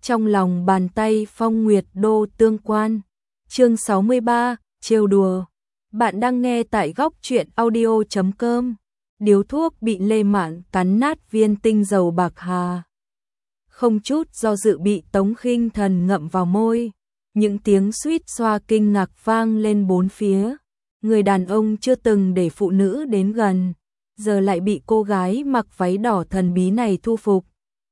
Trong lòng bàn tay Phong Nguyệt Đô tương quan. Chương 63, trêu đùa. Bạn đang nghe tại góc truyện audio.com. Điếu thuốc bị Lê Mạn cắn nát viên tinh dầu bạc hà. Không chút do dự bị Tống Khinh Thần ngậm vào môi. Những tiếng suýt xoa kinh ngạc vang lên bốn phía. Người đàn ông chưa từng để phụ nữ đến gần, giờ lại bị cô gái mặc váy đỏ thần bí này thu phục.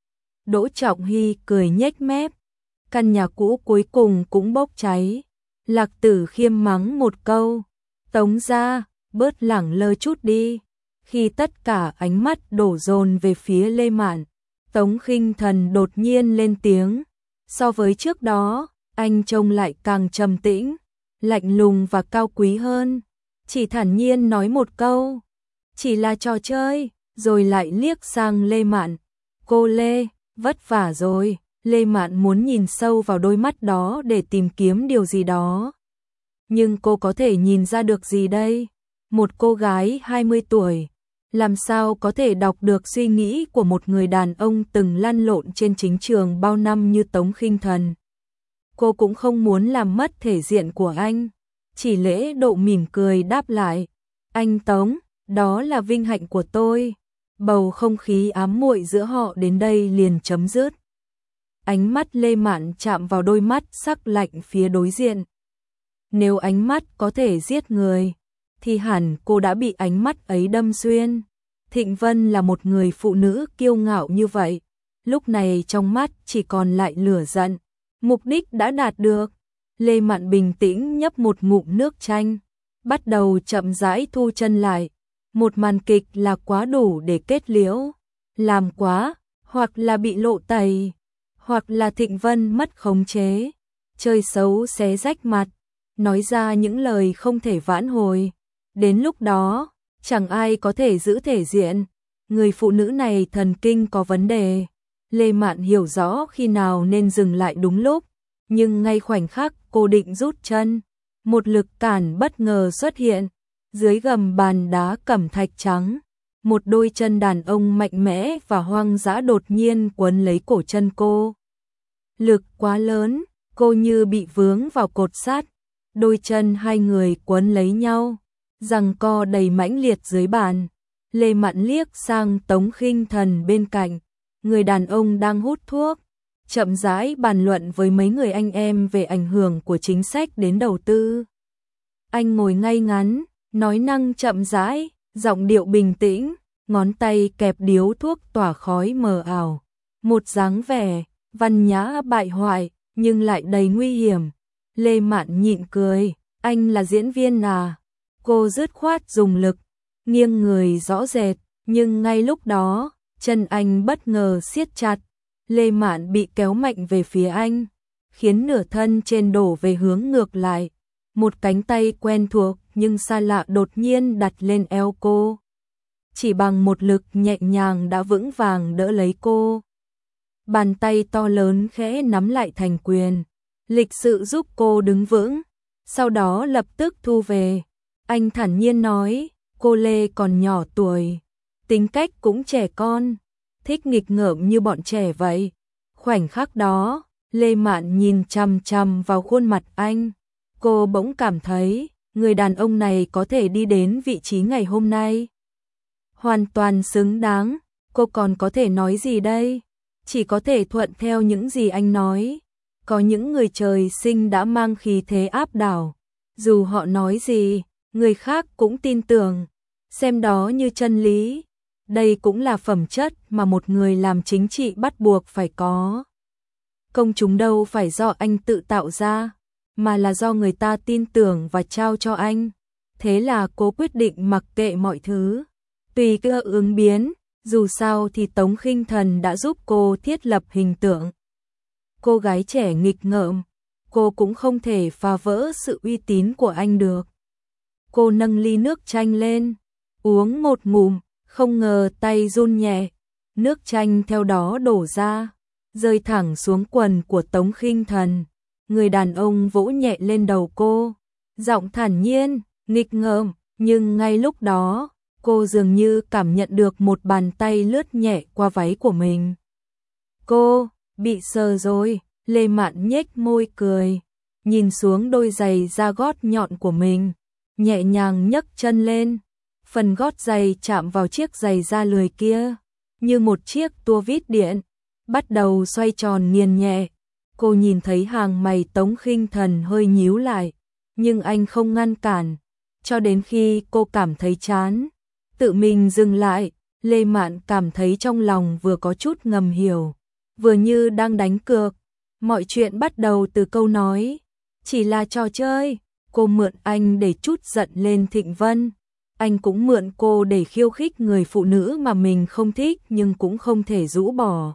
Đỗ Trọng Hy cười nhếch mép. Căn nhà cũ cuối cùng cũng bốc cháy. Lạc Tử Khiêm mắng một câu. Tống gia, bớt lẳng lơ chút đi. Khi tất cả ánh mắt đổ dồn về phía Lê Mạn, Tống Khinh Thần đột nhiên lên tiếng. So với trước đó, anh trông lại càng trầm tĩnh, lạnh lùng và cao quý hơn. Chỉ thản nhiên nói một câu. Chỉ là trò chơi, rồi lại liếc sang Lê Mạn. Cô Lê, vất vả rồi. Lê Mạn muốn nhìn sâu vào đôi mắt đó để tìm kiếm điều gì đó. Nhưng cô có thể nhìn ra được gì đây? Một cô gái 20 tuổi, làm sao có thể đọc được suy nghĩ của một người đàn ông từng lăn lộn trên chính trường bao năm như Tống Khinh Thần. Cô cũng không muốn làm mất thể diện của anh. Chỉ lễ độ mỉm cười đáp lại. Anh Tống, đó là vinh hạnh của tôi. Bầu không khí ám muội giữa họ đến đây liền chấm dứt. Ánh mắt Lê Mạn chạm vào đôi mắt sắc lạnh phía đối diện. Nếu ánh mắt có thể giết người, thì hẳn cô đã bị ánh mắt ấy đâm xuyên. Thịnh Vân là một người phụ nữ kiêu ngạo như vậy. Lúc này trong mắt chỉ còn lại lửa giận. Mục đích đã đạt được. Lê Mạn bình tĩnh nhấp một ngụm nước chanh, bắt đầu chậm rãi thu chân lại. Một màn kịch là quá đủ để kết liễu. Làm quá, hoặc là bị lộ tẩy, hoặc là Thịnh Vân mất khống chế, chơi xấu xé rách mặt, nói ra những lời không thể vãn hồi. Đến lúc đó, chẳng ai có thể giữ thể diện. Người phụ nữ này thần kinh có vấn đề. Lê Mạn hiểu rõ khi nào nên dừng lại đúng lúc, nhưng ngay khoảnh khắc cô định rút chân, một lực cản bất ngờ xuất hiện. Dưới gầm bàn đá cẩm thạch trắng, một đôi chân đàn ông mạnh mẽ và hoang dã đột nhiên quấn lấy cổ chân cô. Lực quá lớn, cô như bị vướng vào cột sắt. Đôi chân hai người quấn lấy nhau, giằng co đầy mãnh liệt dưới bàn. Lê Mạn liếc sang Tống Khinh Thần bên cạnh, người đàn ông đang hút thuốc, chậm rãi bàn luận với mấy người anh em về ảnh hưởng của chính sách đến đầu tư. Anh ngồi ngay ngắn, nói năng chậm rãi, giọng điệu bình tĩnh, ngón tay kẹp điếu thuốc tỏa khói mờ ảo. Một dáng vẻ văn nhã bại hoại, nhưng lại đầy nguy hiểm. Lê Mạn nhịn cười. Anh là diễn viên à? Cô dứt khoát dùng lực, nghiêng người rõ rệt, nhưng ngay lúc đó, chân anh bất ngờ siết chặt. Lê Mạn bị kéo mạnh về phía anh, khiến nửa thân trên đổ về hướng ngược lại. Một cánh tay quen thuộc nhưng xa lạ đột nhiên đặt lên eo cô. Chỉ bằng một lực nhẹ nhàng đã vững vàng đỡ lấy cô. Bàn tay to lớn khẽ nắm lại thành quyền, lịch sự giúp cô đứng vững, sau đó lập tức thu về. Anh thản nhiên nói, cô Lê còn nhỏ tuổi, tính cách cũng trẻ con, thích nghịch ngợm như bọn trẻ vậy. Khoảnh khắc đó, Lê Mạn nhìn chằm chằm vào khuôn mặt anh. Cô bỗng cảm thấy, người đàn ông này có thể đi đến vị trí ngày hôm nay. Hoàn toàn xứng đáng. Cô còn có thể nói gì đây? Chỉ có thể thuận theo những gì anh nói. Có những người trời sinh đã mang khí thế áp đảo. Dù họ nói gì, người khác cũng tin tưởng, xem đó như chân lý. Đây cũng là phẩm chất mà một người làm chính trị bắt buộc phải có. Công chúng đâu phải do anh tự tạo ra, mà là do người ta tin tưởng và trao cho anh. Thế là cô quyết định mặc kệ mọi thứ, tùy cơ ứng biến. Dù sao thì Tống Khinh Thần đã giúp cô thiết lập hình tượng cô gái trẻ nghịch ngợm, cô cũng không thể phá vỡ sự uy tín của anh được. Cô nâng ly nước chanh lên, uống một ngụm, không ngờ tay run nhẹ, nước chanh theo đó đổ ra, rơi thẳng xuống quần của Tống Khinh Thần. Người đàn ông vỗ nhẹ lên đầu cô, giọng thản nhiên, nghịch ngợm, nhưng ngay lúc đó, cô dường như cảm nhận được một bàn tay lướt nhẹ qua váy của mình. Cô Bị sờ rồi, Lê Mạn nhếch môi cười, nhìn xuống đôi giày da gót nhọn của mình, nhẹ nhàng nhấc chân lên. Phần gót giày chạm vào chiếc giày da lười kia, như một chiếc tua vít điện, bắt đầu xoay tròn nghiền nhẹ. Cô nhìn thấy hàng mày Tống Khinh Thần hơi nhíu lại, nhưng anh không ngăn cản, cho đến khi cô cảm thấy chán, tự mình dừng lại. Lê Mạn cảm thấy trong lòng vừa có chút ngầm hiểu, vừa như đang đánh cược. Mọi chuyện bắt đầu từ câu nói, chỉ là trò chơi. Cô mượn anh để trút giận lên Thịnh Vân, anh cũng mượn cô để khiêu khích người phụ nữ mà mình không thích nhưng cũng không thể rũ bỏ.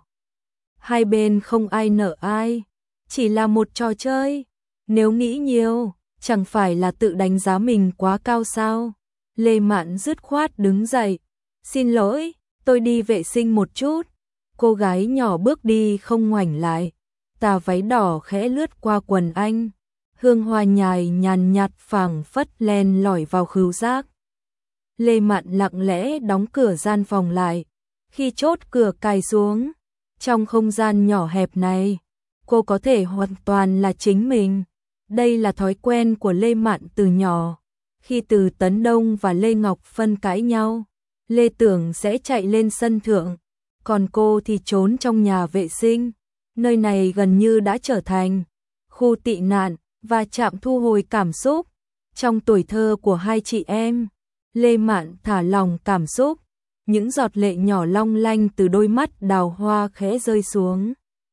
Hai bên không ai nợ ai, chỉ là một trò chơi. Nếu nghĩ nhiều, chẳng phải là tự đánh giá mình quá cao sao? Lê Mạn dứt khoát đứng dậy, xin lỗi, tôi đi vệ sinh một chút. Cô gái nhỏ bước đi không ngoảnh lại, tà váy đỏ khẽ lướt qua quần anh, hương hoa nhài nhàn nhạt phảng phất len lỏi vào khứu giác. Lê Mạn lặng lẽ đóng cửa gian phòng lại, khi chốt cửa cài xuống, trong không gian nhỏ hẹp này, cô có thể hoàn toàn là chính mình. Đây là thói quen của Lê Mạn từ nhỏ. Khi Từ Tấn Đông và Lê Ngọc Phân cãi nhau, Lê Tưởng sẽ chạy lên sân thượng, còn cô thì trốn trong nhà vệ sinh. Nơi này gần như đã trở thành khu tị nạn và trạm thu hồi cảm xúc. Trong tuổi thơ của hai chị em, Lê Mạn thả lòng cảm xúc, những giọt lệ nhỏ long lanh từ đôi mắt đào hoa khẽ rơi xuống,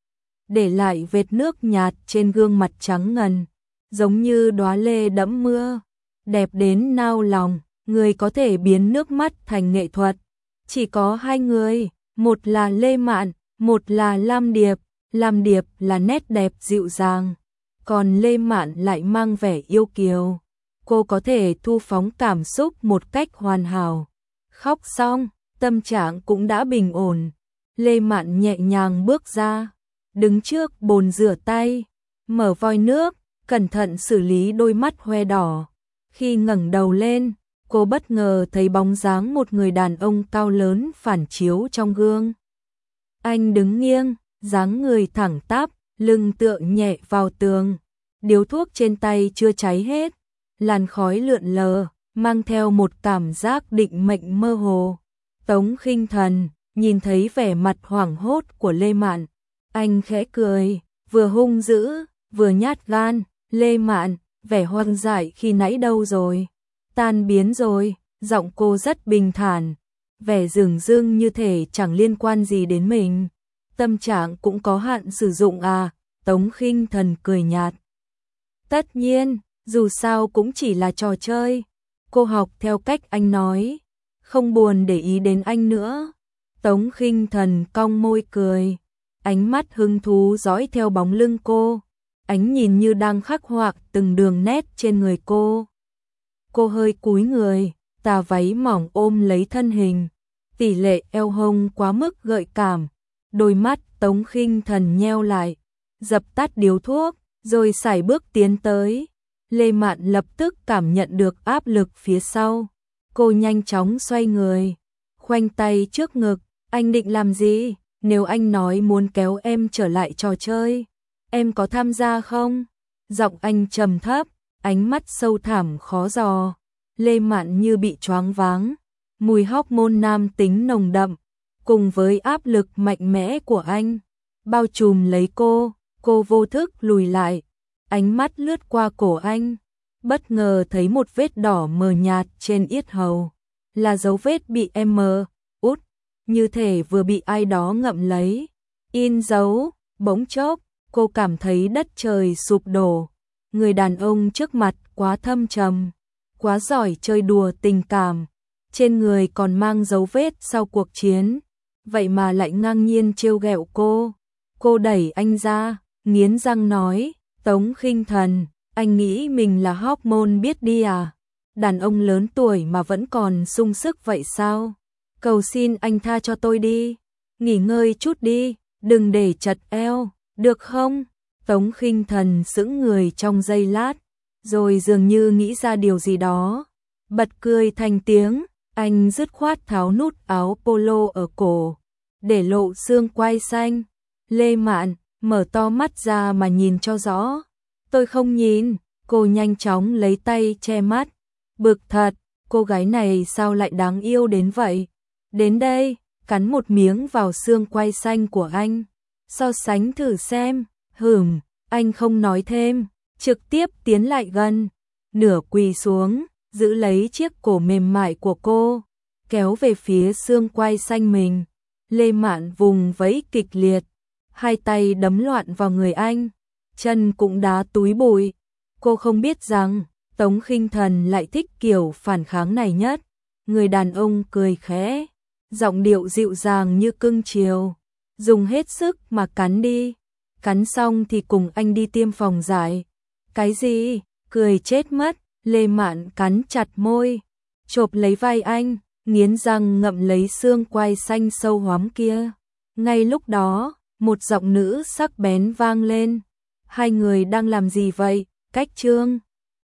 để lại vệt nước nhạt trên gương mặt trắng ngần, giống như đóa lê đẫm mưa, đẹp đến nao lòng. Người có thể biến nước mắt thành nghệ thuật, chỉ có hai người, một là Lê Mạn, một là Lam Điệp. Lam Điệp là nét đẹp dịu dàng, còn Lê Mạn lại mang vẻ yêu kiều. Cô có thể thu phóng cảm xúc một cách hoàn hảo. Khóc xong, tâm trạng cũng đã bình ổn. Lê Mạn nhẹ nhàng bước ra, đứng trước bồn rửa tay, mở vòi nước, cẩn thận xử lý đôi mắt hoe đỏ. Khi ngẩng đầu lên, cô bất ngờ thấy bóng dáng một người đàn ông cao lớn phản chiếu trong gương. Anh đứng nghiêng, dáng người thẳng tắp, lưng tựa nhẹ vào tường, điếu thuốc trên tay chưa cháy hết, làn khói lượn lờ, mang theo một cảm giác định mệnh mơ hồ. Tống Khinh Thần nhìn thấy vẻ mặt hoảng hốt của Lê Mạn, anh khẽ cười, vừa hung dữ, vừa nhát gan. Lê Mạn, vẻ hoang dại khi nãy đâu rồi? Tan biến rồi. Giọng cô rất bình thản, vẻ dửng dưng như thể chẳng liên quan gì đến mình. Tâm trạng cũng có hạn sử dụng à? Tống Khinh Thần cười nhạt. Tất nhiên, dù sao cũng chỉ là trò chơi. Cô học theo cách anh nói, không buồn để ý đến anh nữa. Tống Khinh Thần cong môi cười, ánh mắt hứng thú dõi theo bóng lưng cô, ánh nhìn như đang khắc họa từng đường nét trên người cô. Cô hơi cúi người, tà váy mỏng ôm lấy thân hình, tỷ lệ eo hông quá mức gợi cảm. Đôi mắt Tống Khinh Thần nheo lại, dập tắt điếu thuốc, rồi sải bước tiến tới. Lê Mạn lập tức cảm nhận được áp lực phía sau. Cô nhanh chóng xoay người, khoanh tay trước ngực. Anh định làm gì? Nếu anh nói muốn kéo em trở lại trò chơi, em có tham gia không? Giọng anh trầm thấp, ánh mắt sâu thẳm khó dò. Lê Mạn như bị choáng váng, mùi hormone nam tính nồng đậm, cùng với áp lực mạnh mẽ của anh, bao trùm lấy cô vô thức lùi lại, ánh mắt lướt qua cổ anh, bất ngờ thấy một vết đỏ mờ nhạt trên yết hầu, là dấu vết bị em út, như thể vừa bị ai đó ngậm lấy, in dấu. Bỗng chốc, cô cảm thấy đất trời sụp đổ, người đàn ông trước mặt quá thâm trầm, quá giỏi chơi đùa tình cảm, trên người còn mang dấu vết sau cuộc chiến, vậy mà lại ngang nhiên trêu ghẹo cô. Cô đẩy anh ra, nghiến răng nói, Tống Khinh Thần, anh nghĩ mình là hormone biết đi à? Đàn ông lớn tuổi mà vẫn còn sung sức vậy sao? Cầu xin anh tha cho tôi đi, nghỉ ngơi chút đi, đừng để chật eo, được không? Tống Khinh Thần sững người trong giây lát, rồi dường như nghĩ ra điều gì đó, bật cười thành tiếng. Anh dứt khoát tháo nút áo polo ở cổ, để lộ xương quai xanh. Lê Mạn, mở to mắt ra mà nhìn cho rõ. Tôi không nhìn, cô nhanh chóng lấy tay che mắt. Bực thật, cô gái này sao lại đáng yêu đến vậy? Đến đây, cắn một miếng vào xương quai xanh của anh. So sánh thử xem, anh không nói thêm, trực tiếp tiến lại gần, nửa quỳ xuống, giữ lấy chiếc cổ mềm mại của cô, kéo về phía xương quai xanh mình. Lê Mạn vùng vẫy kịch liệt, hai tay đấm loạn vào người anh, chân cũng đá túi bụi. Cô không biết rằng Tống Khinh Thần lại thích kiểu phản kháng này nhất. Người đàn ông cười khẽ, giọng điệu dịu dàng như cưng chiều. Dùng hết sức mà cắn đi. Cắn xong thì cùng anh đi tiêm phòng dại. Cái gì? Cười chết mất. Lê Mạn cắn chặt môi, chộp lấy vai anh, nghiến răng ngậm lấy xương quai xanh sâu hoắm kia. Ngay lúc đó, một giọng nữ sắc bén vang lên. Hai người đang làm gì vậy? Cách Trương